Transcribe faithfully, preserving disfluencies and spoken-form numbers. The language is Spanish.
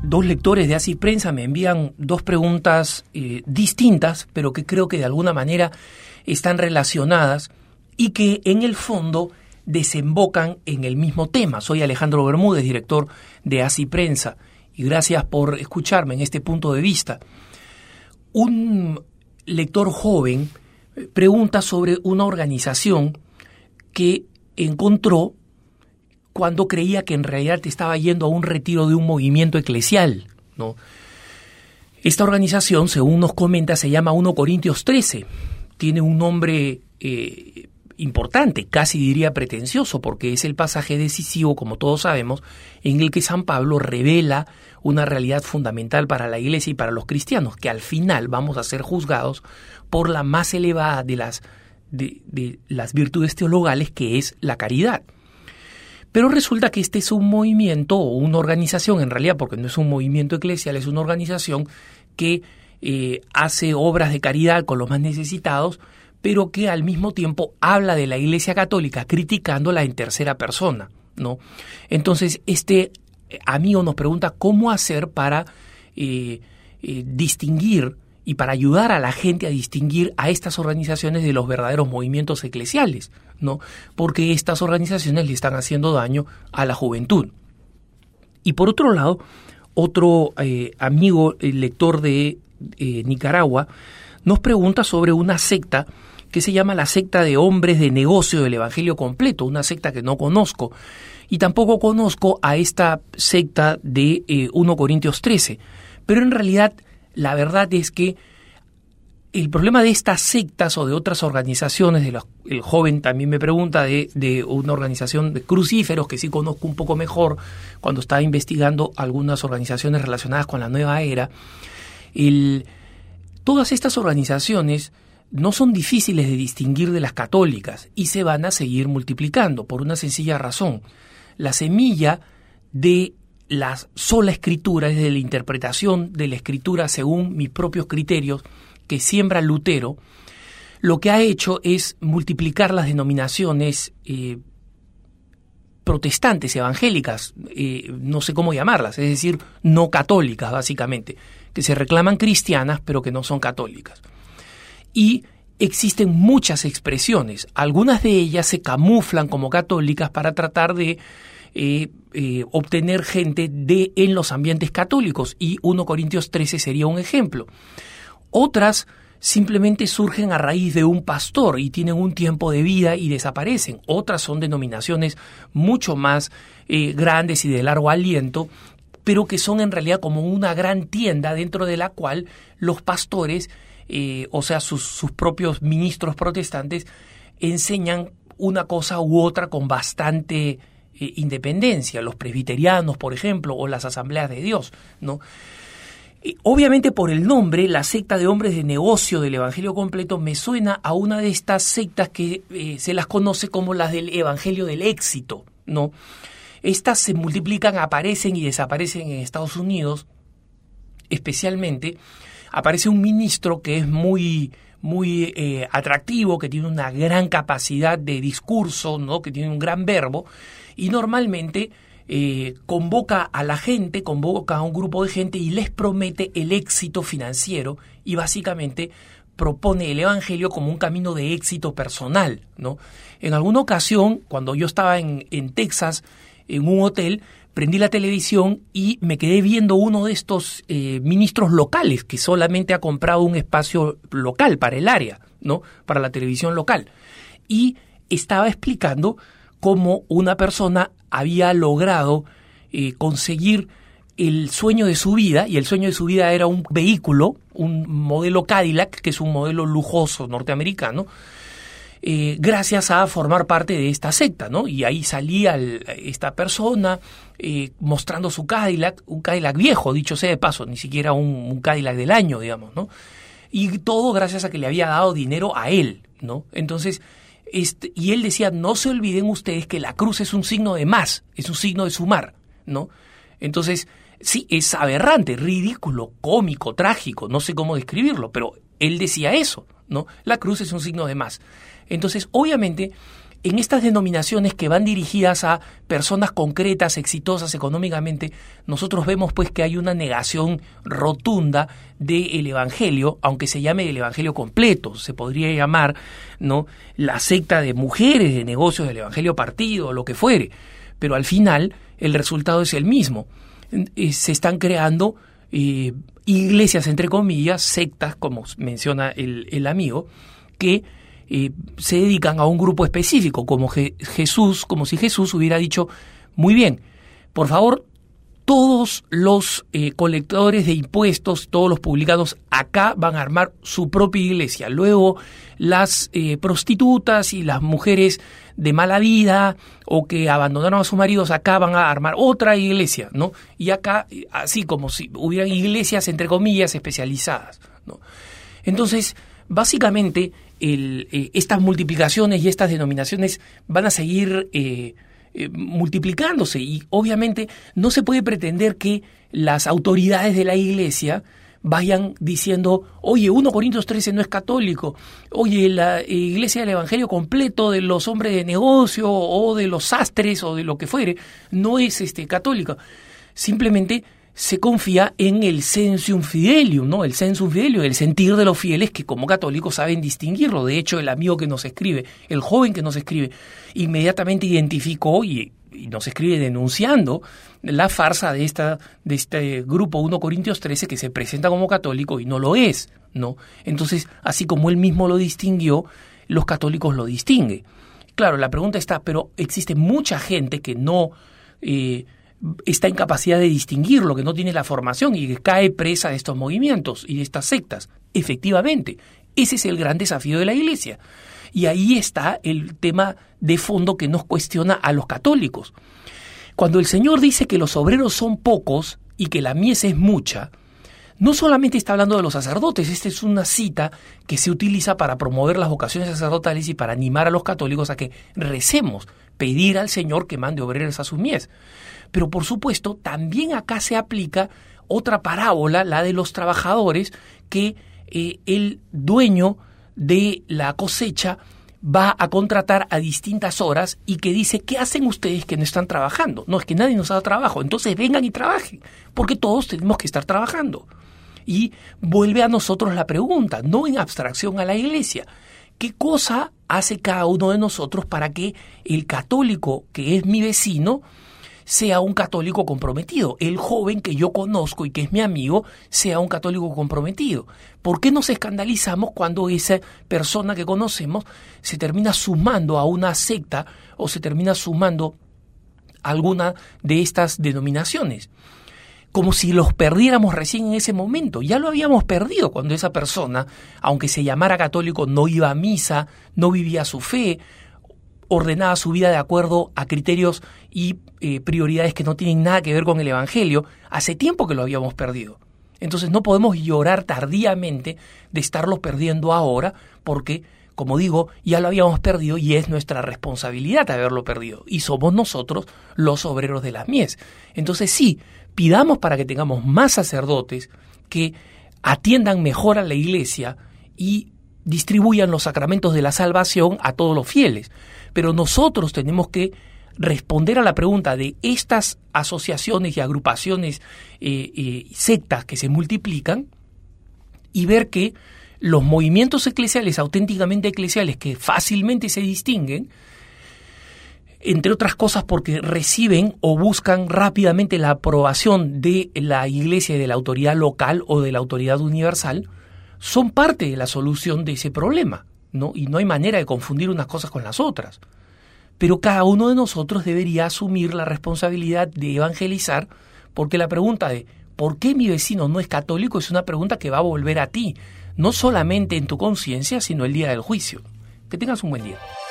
dos lectores de Así Prensa me envían dos preguntas eh, distintas, pero que creo que de alguna manera están relacionadas y que en el fondo desembocan en el mismo tema. Soy Alejandro Bermúdez, director de Así Prensa, y gracias por escucharme en este punto de vista. Un lector joven pregunta sobre una organización que encontró cuando creía que en realidad estaba yendo a un retiro de un movimiento eclesial, ¿no? Esta organización, según nos comenta, se llama Primera Corintios trece. Tiene un nombre eh, importante, casi diría pretencioso, porque es el pasaje decisivo, como todos sabemos, en el que San Pablo revela una realidad fundamental para la Iglesia y para los cristianos, que al final vamos a ser juzgados por la más elevada de las, de, de las virtudes teologales, que es la caridad. Pero resulta que este es un movimiento o una organización, en realidad, porque no es un movimiento eclesial, es una organización que eh, hace obras de caridad con los más necesitados, pero que al mismo tiempo habla de la Iglesia Católica criticándola en tercera persona, ¿no? Entonces, este amigo nos pregunta cómo hacer para eh, eh, distinguir y para ayudar a la gente a distinguir a estas organizaciones de los verdaderos movimientos eclesiales, ¿no? Porque estas organizaciones le están haciendo daño a la juventud. Y por otro lado, otro eh, amigo, el lector de eh, Nicaragua, nos pregunta sobre una secta que se llama la secta de hombres de negocio del Evangelio Completo, una secta que no conozco, y tampoco conozco a esta secta de eh, Primera Corintios trece, pero en realidad la verdad es que el problema de estas sectas o de otras organizaciones, de los, el joven también me pregunta de, de una organización de crucíferos que sí conozco un poco mejor cuando estaba investigando algunas organizaciones relacionadas con la nueva era. El, todas estas organizaciones no son difíciles de distinguir de las católicas y se van a seguir multiplicando por una sencilla razón. La semilla de la sola escritura, es de la interpretación de la escritura según mis propios criterios, que siembra Lutero, lo que ha hecho es multiplicar las denominaciones eh, protestantes, evangélicas, eh, no sé cómo llamarlas, es decir, no católicas básicamente, que se reclaman cristianas pero que no son católicas. Y existen muchas expresiones, algunas de ellas se camuflan como católicas para tratar de Eh, eh, obtener gente de en los ambientes católicos, y Primera Corintios trece sería un ejemplo. Otras simplemente surgen a raíz de un pastor y tienen un tiempo de vida y desaparecen. Otras son denominaciones mucho más eh, grandes y de largo aliento, pero que son en realidad como una gran tienda dentro de la cual los pastores, eh, o sea, sus, sus propios ministros protestantes, enseñan una cosa u otra con bastante Eh, independencia, los presbiterianos, por ejemplo, o las asambleas de Dios, ¿no? Eh, obviamente por el nombre, la secta de hombres de negocio del Evangelio Completo me suena a una de estas sectas que eh, se las conoce como las del Evangelio del Éxito, ¿no? Estas se multiplican, aparecen y desaparecen en Estados Unidos, especialmente aparece un ministro que es muy muy eh, atractivo, que tiene una gran capacidad de discurso, ¿no? Que tiene un gran verbo, y normalmente eh, convoca a la gente, convoca a un grupo de gente y les promete el éxito financiero y básicamente propone el evangelio como un camino de éxito personal, ¿no? En alguna ocasión, cuando yo estaba en, en Texas, en un hotel, prendí la televisión y me quedé viendo uno de estos eh, ministros locales que solamente ha comprado un espacio local para el área, ¿no? Para la televisión local. Y estaba explicando cómo una persona había logrado eh, conseguir el sueño de su vida, y el sueño de su vida era un vehículo, un modelo Cadillac, que es un modelo lujoso norteamericano, Eh, gracias a formar parte de esta secta, ¿no? Y ahí salía el, esta persona eh, mostrando su Cadillac, un Cadillac viejo, dicho sea de paso, ni siquiera un, un Cadillac del año, digamos, ¿no? Y todo gracias a que le había dado dinero a él, ¿no? Entonces, este, y él decía, no se olviden ustedes que la cruz es un signo de más, es un signo de sumar, ¿no? Entonces, sí, es aberrante, ridículo, cómico, trágico, no sé cómo describirlo, pero él decía eso, ¿no? La cruz es un signo de más. Entonces, obviamente, en estas denominaciones que van dirigidas a personas concretas, exitosas económicamente, nosotros vemos pues que hay una negación rotunda del Evangelio, aunque se llame el Evangelio completo, se podría llamar, ¿no?, la secta de mujeres de negocios del Evangelio partido, o lo que fuere, pero al final el resultado es el mismo. Eh, se están creando eh, iglesias, entre comillas, sectas, como menciona el, el amigo, que Eh, se dedican a un grupo específico, como Je- Jesús, como si Jesús hubiera dicho, muy bien, por favor, todos los eh, colectores de impuestos, todos los publicanos acá van a armar su propia iglesia. Luego las eh, prostitutas y las mujeres de mala vida o que abandonaron a sus maridos acá van a armar otra iglesia, ¿no? Y acá, así como si hubieran iglesias, entre comillas, especializadas, ¿no? Entonces, básicamente, el, eh, estas multiplicaciones y estas denominaciones van a seguir eh, eh, multiplicándose y obviamente no se puede pretender que las autoridades de la Iglesia vayan diciendo, oye, Primera Corintios trece no es católico, oye, la Iglesia del Evangelio completo de los hombres de negocio o de los sastres o de lo que fuere no es este católica. Simplemente se confía en el sensium fidelium, ¿no? El sensium fidelium, el sentir de los fieles que como católicos saben distinguirlo. De hecho, el amigo que nos escribe, el joven que nos escribe, inmediatamente identificó y, y nos escribe denunciando la farsa de esta de este grupo Primera Corintios trece que se presenta como católico y no lo es, ¿no? Entonces, así como él mismo lo distinguió, los católicos lo distinguen. Claro, la pregunta está, pero existe mucha gente que no Eh, está en capacidad de distinguirlo, que no tiene la formación y que cae presa de estos movimientos y de estas sectas. Efectivamente, ese es el gran desafío de la Iglesia. Y ahí está el tema de fondo que nos cuestiona a los católicos. Cuando el Señor dice que los obreros son pocos y que la mies es mucha, no solamente está hablando de los sacerdotes, esta es una cita que se utiliza para promover las vocaciones sacerdotales y para animar a los católicos a que recemos, pedir al Señor que mande obreros a sus mies. Pero por supuesto, también acá se aplica otra parábola, la de los trabajadores, que eh, el dueño de la cosecha va a contratar a distintas horas y que dice, ¿qué hacen ustedes que no están trabajando? No, es que nadie nos da trabajo, entonces vengan y trabajen, porque todos tenemos que estar trabajando. Y vuelve a nosotros la pregunta, no en abstracción a la Iglesia, ¿qué cosa hace cada uno de nosotros para que el católico que es mi vecino sea un católico comprometido? El joven que yo conozco y que es mi amigo sea un católico comprometido. ¿Por qué nos escandalizamos cuando esa persona que conocemos se termina sumando a una secta o se termina sumando a alguna de estas denominaciones? Como si los perdiéramos recién en ese momento. Ya lo habíamos perdido cuando esa persona, aunque se llamara católico, no iba a misa, no vivía su fe, ordenaba su vida de acuerdo a criterios y eh, prioridades que no tienen nada que ver con el Evangelio. Hace tiempo que lo habíamos perdido. Entonces no podemos llorar tardíamente de estarlo perdiendo ahora, porque, como digo, ya lo habíamos perdido y es nuestra responsabilidad haberlo perdido. Y somos nosotros los obreros de las mies. Entonces sí, pidamos para que tengamos más sacerdotes que atiendan mejor a la Iglesia y distribuyan los sacramentos de la salvación a todos los fieles. Pero nosotros tenemos que responder a la pregunta de estas asociaciones y agrupaciones, eh, eh, sectas que se multiplican, y ver que los movimientos eclesiales, auténticamente eclesiales, que fácilmente se distinguen, entre otras cosas porque reciben o buscan rápidamente la aprobación de la Iglesia y de la autoridad local o de la autoridad universal, son parte de la solución de ese problema, ¿no? Y no hay manera de confundir unas cosas con las otras. Pero cada uno de nosotros debería asumir la responsabilidad de evangelizar, porque la pregunta de ¿por qué mi vecino no es católico? Es una pregunta que va a volver a ti, no solamente en tu conciencia, sino el día del juicio. Que tengas un buen día.